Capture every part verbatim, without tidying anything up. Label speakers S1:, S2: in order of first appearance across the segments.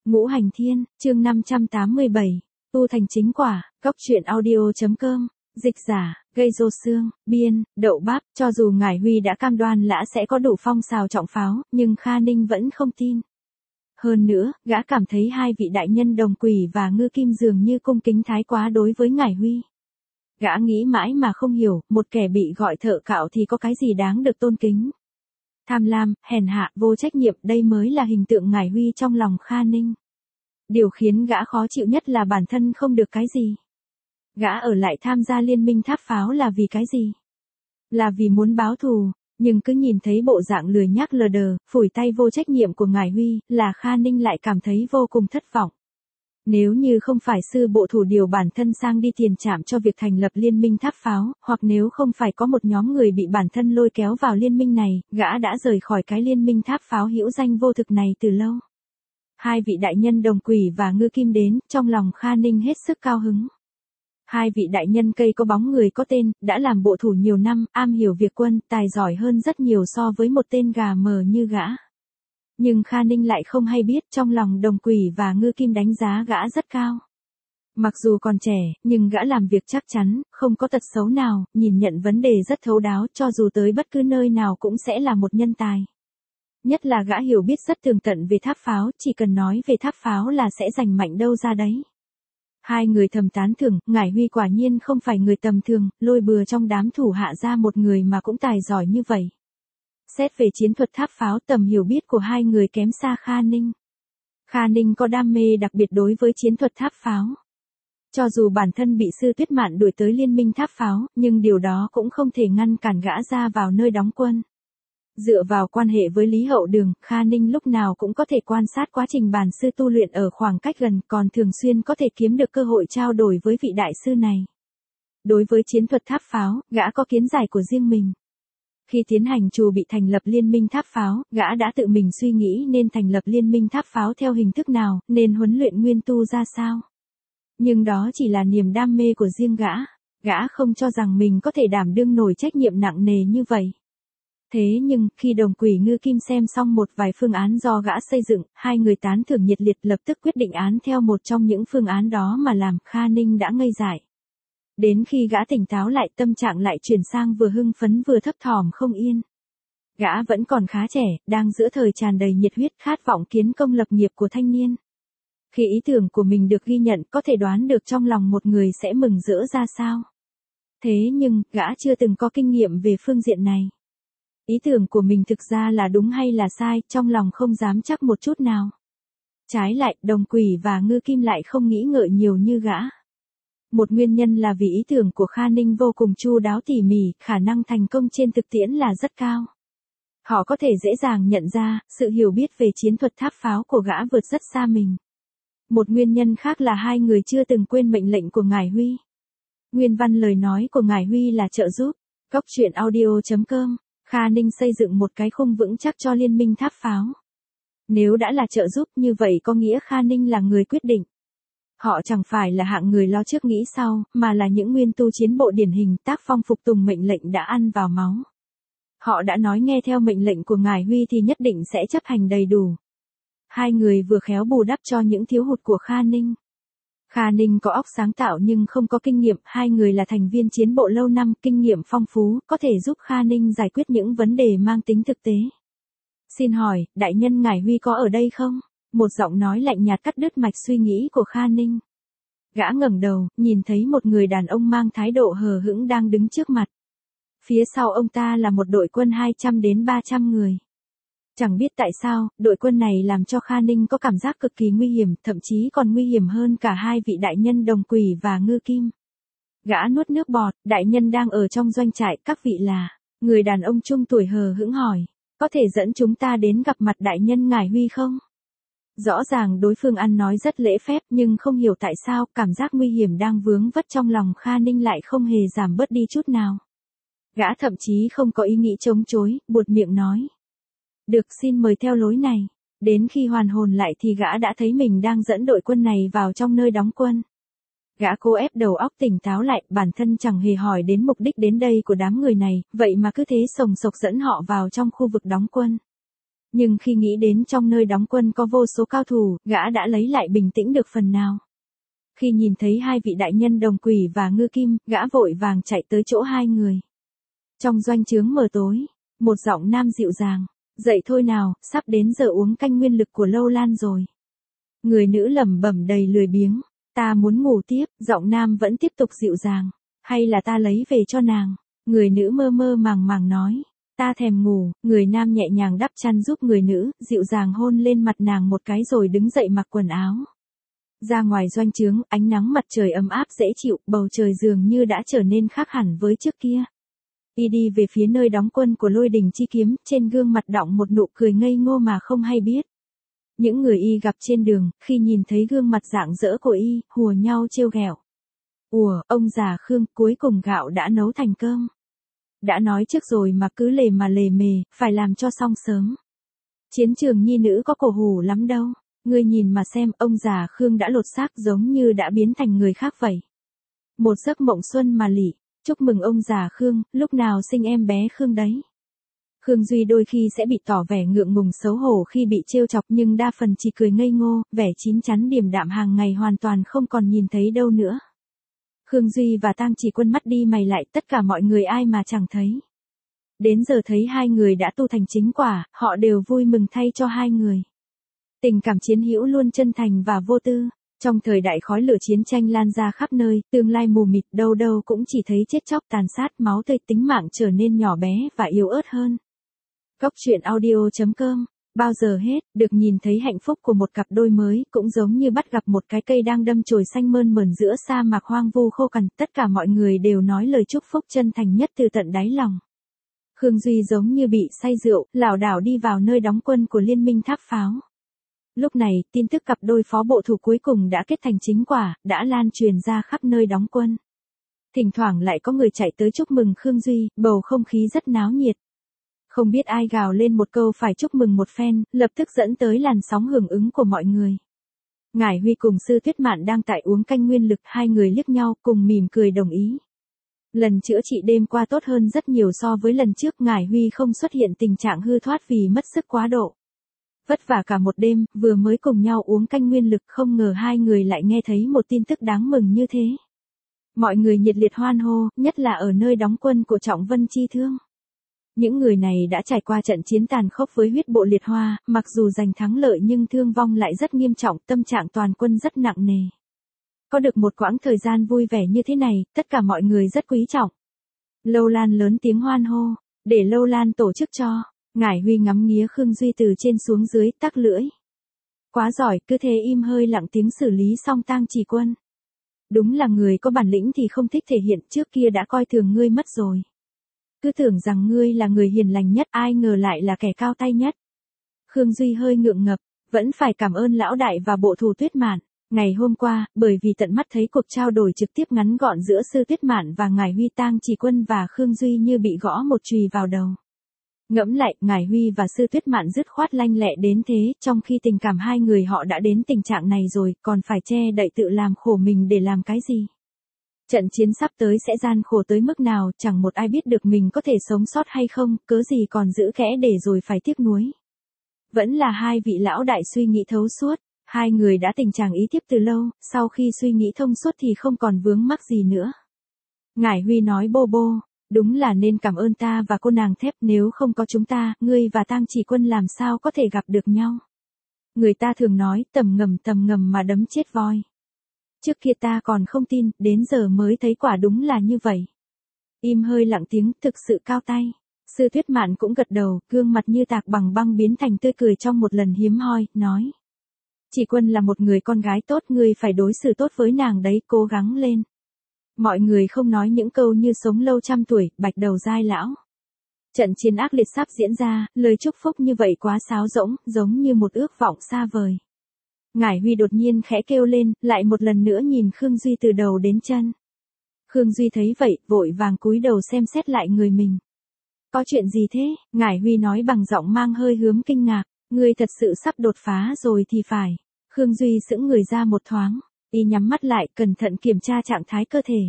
S1: Ngũ Hành Thiên, chương năm trăm tám mươi bảy, tu thành chính quả, góc truyện audio.com, dịch giả, gây rô xương, biên, đậu bắp, cho dù Ngải Huy đã cam đoan lã sẽ có đủ phong sào trọng pháo, nhưng Kha Ninh vẫn không tin. Hơn nữa, gã cảm thấy hai vị đại nhân Đồng Quỷ và Ngư Kim dường như cung kính thái quá đối với Ngải Huy. Gã nghĩ mãi mà không hiểu, một kẻ bị gọi thợ cạo thì có cái gì đáng được tôn kính. Tham lam, hèn hạ, vô trách nhiệm, đây mới là hình tượng Ngải Huy trong lòng Kha Ninh. Điều khiến gã khó chịu nhất là bản thân không được cái gì. Gã ở lại tham gia liên minh tháp pháo là vì cái gì? Là vì muốn báo thù, nhưng cứ nhìn thấy bộ dạng lười nhác lờ đờ, phủi tay vô trách nhiệm của Ngải Huy, là Kha Ninh lại cảm thấy vô cùng thất vọng. Nếu như không phải sư bộ thủ điều bản thân sang đi tiền trạm cho việc thành lập liên minh tháp pháo, hoặc nếu không phải có một nhóm người bị bản thân lôi kéo vào liên minh này, gã đã rời khỏi cái liên minh tháp pháo hữu danh vô thực này từ lâu. Hai vị đại nhân Đồng Quỷ và Ngư Kim đến, trong lòng Kha Ninh hết sức cao hứng. Hai vị đại nhân cây có bóng người có tên, đã làm bộ thủ nhiều năm, am hiểu việc quân, tài giỏi hơn rất nhiều so với một tên gà mờ như gã. Nhưng Kha Ninh lại không hay biết trong lòng Đồng Quỷ và Ngư Kim đánh giá gã rất cao. Mặc dù còn trẻ, nhưng gã làm việc chắc chắn, không có tật xấu nào, nhìn nhận vấn đề rất thấu đáo, cho dù tới bất cứ nơi nào cũng sẽ là một nhân tài. Nhất là gã hiểu biết rất tường tận về tháp pháo, chỉ cần nói về tháp pháo là sẽ giành mạnh đâu ra đấy. Hai người thầm tán thưởng, Ngải Huy quả nhiên không phải người tầm thường, lôi bừa trong đám thủ hạ ra một người mà cũng tài giỏi như vậy. Xét về chiến thuật tháp pháo, tầm hiểu biết của hai người kém xa Kha Ninh. Kha Ninh có đam mê đặc biệt đối với chiến thuật tháp pháo. Cho dù bản thân bị Sư Tuyết Mạn đuổi tới liên minh tháp pháo, nhưng điều đó cũng không thể ngăn cản gã ra vào nơi đóng quân. Dựa vào quan hệ với Lý Hậu Đường, Kha Ninh lúc nào cũng có thể quan sát quá trình bản sư tu luyện ở khoảng cách gần, còn thường xuyên có thể kiếm được cơ hội trao đổi với vị đại sư này. Đối với chiến thuật tháp pháo, gã có kiến giải của riêng mình. Khi tiến hành trù bị thành lập liên minh tháp pháo, gã đã tự mình suy nghĩ nên thành lập liên minh tháp pháo theo hình thức nào, nên huấn luyện nguyên tu ra sao. Nhưng đó chỉ là niềm đam mê của riêng gã, gã không cho rằng mình có thể đảm đương nổi trách nhiệm nặng nề như vậy. Thế nhưng, khi Đồng Quỷ Ngư Kim xem xong một vài phương án do gã xây dựng, hai người tán thưởng nhiệt liệt lập tức quyết định án theo một trong những phương án đó mà làm. Kha Ninh đã ngây dại. Đến khi gã tỉnh táo lại, tâm trạng lại chuyển sang vừa hưng phấn vừa thấp thỏm không yên. Gã vẫn còn khá trẻ, đang giữa thời tràn đầy nhiệt huyết khát vọng kiến công lập nghiệp của thanh niên. Khi ý tưởng của mình được ghi nhận, có thể đoán được trong lòng một người sẽ mừng rỡ ra sao. Thế nhưng, gã chưa từng có kinh nghiệm về phương diện này. Ý tưởng của mình thực ra là đúng hay là sai, trong lòng không dám chắc một chút nào. Trái lại, Đồng Quỷ và Ngư Kim lại không nghĩ ngợi nhiều như gã. Một nguyên nhân là vì ý tưởng của Kha Ninh vô cùng chu đáo tỉ mỉ, khả năng thành công trên thực tiễn là rất cao. Họ có thể dễ dàng nhận ra, sự hiểu biết về chiến thuật tháp pháo của gã vượt rất xa mình. Một nguyên nhân khác là hai người chưa từng quên mệnh lệnh của Ngải Huy. Nguyên văn lời nói của Ngải Huy là trợ giúp. Góc truyện audio.com, Kha Ninh xây dựng một cái khung vững chắc cho liên minh tháp pháo. Nếu đã là trợ giúp như vậy có nghĩa Kha Ninh là người quyết định. Họ chẳng phải là hạng người lo trước nghĩ sau, mà là những nguyên tu chiến bộ điển hình, tác phong phục tùng mệnh lệnh đã ăn vào máu. Họ đã nói nghe theo mệnh lệnh của Ngải Huy thì nhất định sẽ chấp hành đầy đủ. Hai người vừa khéo bù đắp cho những thiếu hụt của Kha Ninh. Kha Ninh có óc sáng tạo nhưng không có kinh nghiệm, hai người là thành viên chiến bộ lâu năm, kinh nghiệm phong phú, có thể giúp Kha Ninh giải quyết những vấn đề mang tính thực tế. Xin hỏi, đại nhân Ngải Huy có ở đây không? Một giọng nói lạnh nhạt cắt đứt mạch suy nghĩ của Kha Ninh. Gã ngẩng đầu, nhìn thấy một người đàn ông mang thái độ hờ hững đang đứng trước mặt. Phía sau ông ta là một đội quân hai trăm đến ba trăm người. Chẳng biết tại sao, đội quân này làm cho Kha Ninh có cảm giác cực kỳ nguy hiểm, thậm chí còn nguy hiểm hơn cả hai vị đại nhân Đồng Quỷ và Ngư Kim. Gã nuốt nước bọt, đại nhân đang ở trong doanh trại, các vị là, người đàn ông trung tuổi hờ hững hỏi, có thể dẫn chúng ta đến gặp mặt đại nhân Ngải Huy không? Rõ ràng đối phương ăn nói rất lễ phép nhưng không hiểu tại sao cảm giác nguy hiểm đang vướng vất trong lòng Kha Ninh lại không hề giảm bớt đi chút nào. Gã thậm chí không có ý nghĩ chống chối, buột miệng nói. Được, xin mời theo lối này. Đến khi hoàn hồn lại thì gã đã thấy mình đang dẫn đội quân này vào trong nơi đóng quân. Gã cố ép đầu óc tỉnh táo lại, bản thân chẳng hề hỏi đến mục đích đến đây của đám người này, vậy mà cứ thế sồng sộc dẫn họ vào trong khu vực đóng quân. Nhưng khi nghĩ đến trong nơi đóng quân có vô số cao thủ, gã đã lấy lại bình tĩnh được phần nào. Khi nhìn thấy hai vị đại nhân Đồng Quỷ và Ngư Kim, gã vội vàng chạy tới chỗ hai người. Trong doanh trướng mờ tối, một giọng nam dịu dàng, dậy thôi nào, sắp đến giờ uống canh nguyên lực của Lâu Lan rồi. Người nữ lẩm bẩm đầy lười biếng, ta muốn ngủ tiếp, giọng nam vẫn tiếp tục dịu dàng, hay là ta lấy về cho nàng. Người nữ mơ mơ màng màng nói, ta thèm ngủ, người nam nhẹ nhàng đắp chăn giúp người nữ, dịu dàng hôn lên mặt nàng một cái rồi đứng dậy mặc quần áo. Ra ngoài doanh trướng, ánh nắng mặt trời ấm áp dễ chịu, bầu trời dường như đã trở nên khác hẳn với trước kia. Y đi về phía nơi đóng quân của Lôi Đình Chi Kiếm, trên gương mặt đọng một nụ cười ngây ngô mà không hay biết. Những người y gặp trên đường, khi nhìn thấy gương mặt rạng rỡ của y, hùa nhau trêu ghẹo. Ủa, ông già Khương, cuối cùng gạo đã nấu thành cơm. Đã nói trước rồi mà cứ lề mà lề mề, phải làm cho xong sớm. Chiến trường nhi nữ có cổ hủ lắm đâu. Ngươi nhìn mà xem, ông già Khương đã lột xác giống như đã biến thành người khác vậy. Một giấc mộng xuân mà lỉ, chúc mừng ông già Khương, lúc nào sinh em bé Khương đấy. Khương Duy đôi khi sẽ bị tỏ vẻ ngượng ngùng xấu hổ khi bị trêu chọc nhưng đa phần chỉ cười ngây ngô, vẻ chín chắn điềm đạm hàng ngày hoàn toàn không còn nhìn thấy đâu nữa. Khương Duy và Tang Chỉ Quân mắt đi mày lại, tất cả mọi người ai mà chẳng thấy. Đến giờ thấy hai người đã tu thành chính quả, họ đều vui mừng thay cho hai người. Tình cảm chiến hữu luôn chân thành và vô tư. Trong thời đại khói lửa chiến tranh lan ra khắp nơi, tương lai mù mịt, đâu đâu cũng chỉ thấy chết chóc tàn sát, máu tươi, tính mạng trở nên nhỏ bé và yếu ớt hơn. Góc truyện audio chấm com, bao giờ hết, được nhìn thấy hạnh phúc của một cặp đôi mới, cũng giống như bắt gặp một cái cây đang đâm chồi xanh mơn mởn giữa sa mạc hoang vu khô cằn, tất cả mọi người đều nói lời chúc phúc chân thành nhất từ tận đáy lòng. Khương Duy giống như bị say rượu, lảo đảo đi vào nơi đóng quân của Liên minh Tháp Pháo. Lúc này, tin tức cặp đôi phó bộ thủ cuối cùng đã kết thành chính quả, đã lan truyền ra khắp nơi đóng quân. Thỉnh thoảng lại có người chạy tới chúc mừng Khương Duy, bầu không khí rất náo nhiệt. Không biết ai gào lên một câu phải chúc mừng một phen, lập tức dẫn tới làn sóng hưởng ứng của mọi người. Ngải Huy cùng Sư Tuyết Mạn đang tại uống canh nguyên lực, hai người liếc nhau cùng mỉm cười đồng ý. Lần chữa trị đêm qua tốt hơn rất nhiều so với lần trước, Ngải Huy không xuất hiện tình trạng hư thoát vì mất sức quá độ. Vất vả cả một đêm, vừa mới cùng nhau uống canh nguyên lực, không ngờ hai người lại nghe thấy một tin tức đáng mừng như thế. Mọi người nhiệt liệt hoan hô, nhất là ở nơi đóng quân của Trọng Vân Chi Thương. Những người này đã trải qua trận chiến tàn khốc với huyết bộ liệt hoa, mặc dù giành thắng lợi nhưng thương vong lại rất nghiêm trọng, tâm trạng toàn quân rất nặng nề. Có được một quãng thời gian vui vẻ như thế này, tất cả mọi người rất quý trọng. Lâu Lan lớn tiếng hoan hô, để Lâu Lan tổ chức cho. Ngải Huy ngắm nghía Khương Duy từ trên xuống dưới, tắc lưỡi. Quá giỏi, cứ thế im hơi lặng tiếng xử lý xong Tang Chỉ Quân. Đúng là người có bản lĩnh thì không thích thể hiện, trước kia đã coi thường ngươi mất rồi. Cứ tưởng rằng ngươi là người hiền lành nhất, ai ngờ lại là kẻ cao tay nhất. Khương Duy hơi ngượng ngập, vẫn phải cảm ơn lão đại và bộ thủ Tuyết Mạn. Ngày hôm qua, bởi vì tận mắt thấy cuộc trao đổi trực tiếp ngắn gọn giữa Sư Tuyết Mạn và Ngải Huy, Tang Chỉ Quân và Khương Duy như bị gõ một chùy vào đầu. Ngẫm lại, Ngải Huy và Sư Tuyết Mạn dứt khoát lanh lẹ đến thế, trong khi tình cảm hai người họ đã đến tình trạng này rồi, còn phải che đậy tự làm khổ mình để làm cái gì? Trận chiến sắp tới sẽ gian khổ tới mức nào, chẳng một ai biết được mình có thể sống sót hay không, cớ gì còn giữ kẽ để rồi phải tiếc nuối. Vẫn là hai vị lão đại suy nghĩ thấu suốt, hai người đã tình trạng ý tiếp từ lâu, sau khi suy nghĩ thông suốt thì không còn vướng mắc gì nữa. Ngải Huy nói bô bô. Đúng là nên cảm ơn ta và cô nàng thép, nếu không có chúng ta, ngươi và Tang Chỉ Quân làm sao có thể gặp được nhau. Người ta thường nói, tầm ngầm tầm ngầm mà đấm chết voi. Trước kia ta còn không tin, đến giờ mới thấy quả đúng là như vậy. Im hơi lặng tiếng, thực sự cao tay. Sư Tuyết Mạn cũng gật đầu, gương mặt như tạc bằng băng biến thành tươi cười trong một lần hiếm hoi, nói. Chỉ Quân là một người con gái tốt, ngươi phải đối xử tốt với nàng đấy, cố gắng lên. Mọi người không nói những câu như sống lâu trăm tuổi, bạch đầu dai lão. Trận chiến ác liệt sắp diễn ra, lời chúc phúc như vậy quá sáo rỗng, giống như một ước vọng xa vời. Ngải Huy đột nhiên khẽ kêu lên, lại một lần nữa nhìn Khương Duy từ đầu đến chân. Khương Duy thấy vậy, vội vàng cúi đầu xem xét lại người mình. Có chuyện gì thế? Ngải Huy nói bằng giọng mang hơi hướng kinh ngạc, ngươi thật sự sắp đột phá rồi thì phải. Khương Duy sững người ra một thoáng. Y nhắm mắt lại, cẩn thận kiểm tra trạng thái cơ thể.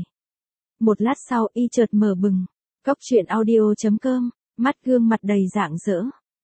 S1: Một lát sau, y chợt mở bừng. Góc truyện audio chấm com, mắt gương mặt đầy rạng rỡ.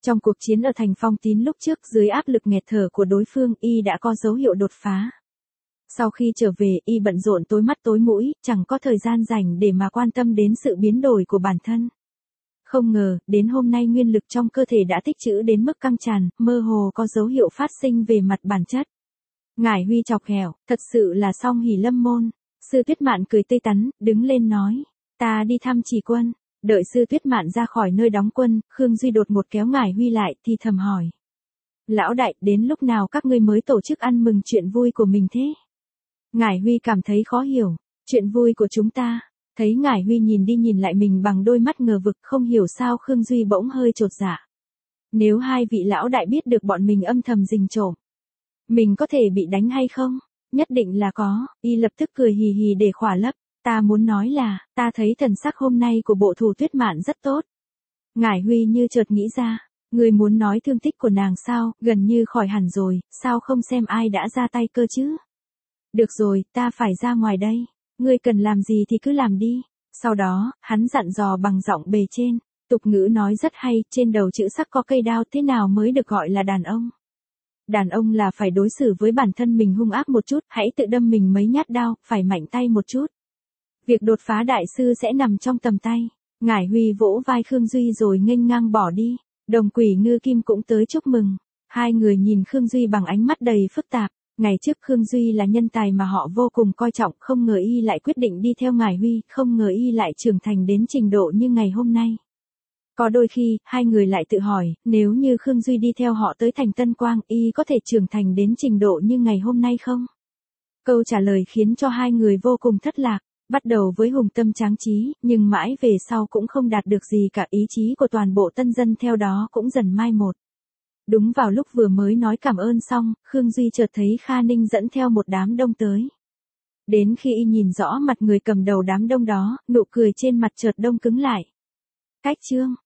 S1: Trong cuộc chiến ở thành Phong Tín lúc trước dưới áp lực nghẹt thở của đối phương y đã có dấu hiệu đột phá. Sau khi trở về y bận rộn tối mắt tối mũi, chẳng có thời gian rảnh để mà quan tâm đến sự biến đổi của bản thân. Không ngờ, đến hôm nay nguyên lực trong cơ thể đã tích trữ đến mức căng tràn, mơ hồ có dấu hiệu phát sinh về mặt bản chất. Ngải Huy chọc ghẹo, thật sự là song hỷ lâm môn. Sư Tuyết Mạn cười tươi tắn, đứng lên nói, ta đi thăm Trì Quân. Đợi Sư Tuyết Mạn ra khỏi nơi đóng quân, Khương Duy đột một kéo Ngải Huy lại thì thầm hỏi. Lão đại, đến lúc nào các ngươi mới tổ chức ăn mừng chuyện vui của mình thế? Ngải Huy cảm thấy khó hiểu, chuyện vui của chúng ta. Thấy Ngải Huy nhìn đi nhìn lại mình bằng đôi mắt ngờ vực, không hiểu sao Khương Duy bỗng hơi chột dạ. Nếu hai vị lão đại biết được bọn mình âm thầm rình trộm, mình có thể bị đánh hay không? Nhất định là có. Y lập tức cười hì hì để khỏa lấp. Ta muốn nói là, ta thấy thần sắc hôm nay của bộ thủ Tuyết Mạn rất tốt. Ngải Huy như chợt nghĩ ra, người muốn nói thương tích của nàng sao, gần như khỏi hẳn rồi, sao không xem ai đã ra tay cơ chứ? Được rồi, ta phải ra ngoài đây. Ngươi cần làm gì thì cứ làm đi. Sau đó, hắn dặn dò bằng giọng bề trên. Tục ngữ nói rất hay, trên đầu chữ sắc có cây đao, thế nào mới được gọi là đàn ông? Đàn ông là phải đối xử với bản thân mình hung ác một chút, hãy tự đâm mình mấy nhát đao, phải mạnh tay một chút. Việc đột phá đại sư sẽ nằm trong tầm tay. Ngải Huy vỗ vai Khương Duy rồi nghênh ngang bỏ đi. Đồng Quỷ Ngư Kim cũng tới chúc mừng. Hai người nhìn Khương Duy bằng ánh mắt đầy phức tạp. Ngày trước Khương Duy là nhân tài mà họ vô cùng coi trọng, không ngờ y lại quyết định đi theo Ngải Huy, không ngờ y lại trưởng thành đến trình độ như ngày hôm nay. Có đôi khi, hai người lại tự hỏi, nếu như Khương Duy đi theo họ tới thành Tân Quang, y có thể trưởng thành đến trình độ như ngày hôm nay không? Câu trả lời khiến cho hai người vô cùng thất lạc, bắt đầu với hùng tâm tráng trí, nhưng mãi về sau cũng không đạt được gì cả, ý chí của toàn bộ tân dân theo đó cũng dần mai một. Đúng vào lúc vừa mới nói cảm ơn xong, Khương Duy chợt thấy Kha Ninh dẫn theo một đám đông tới. Đến khi y nhìn rõ mặt người cầm đầu đám đông đó, nụ cười trên mặt chợt đông cứng lại. Cách Trương,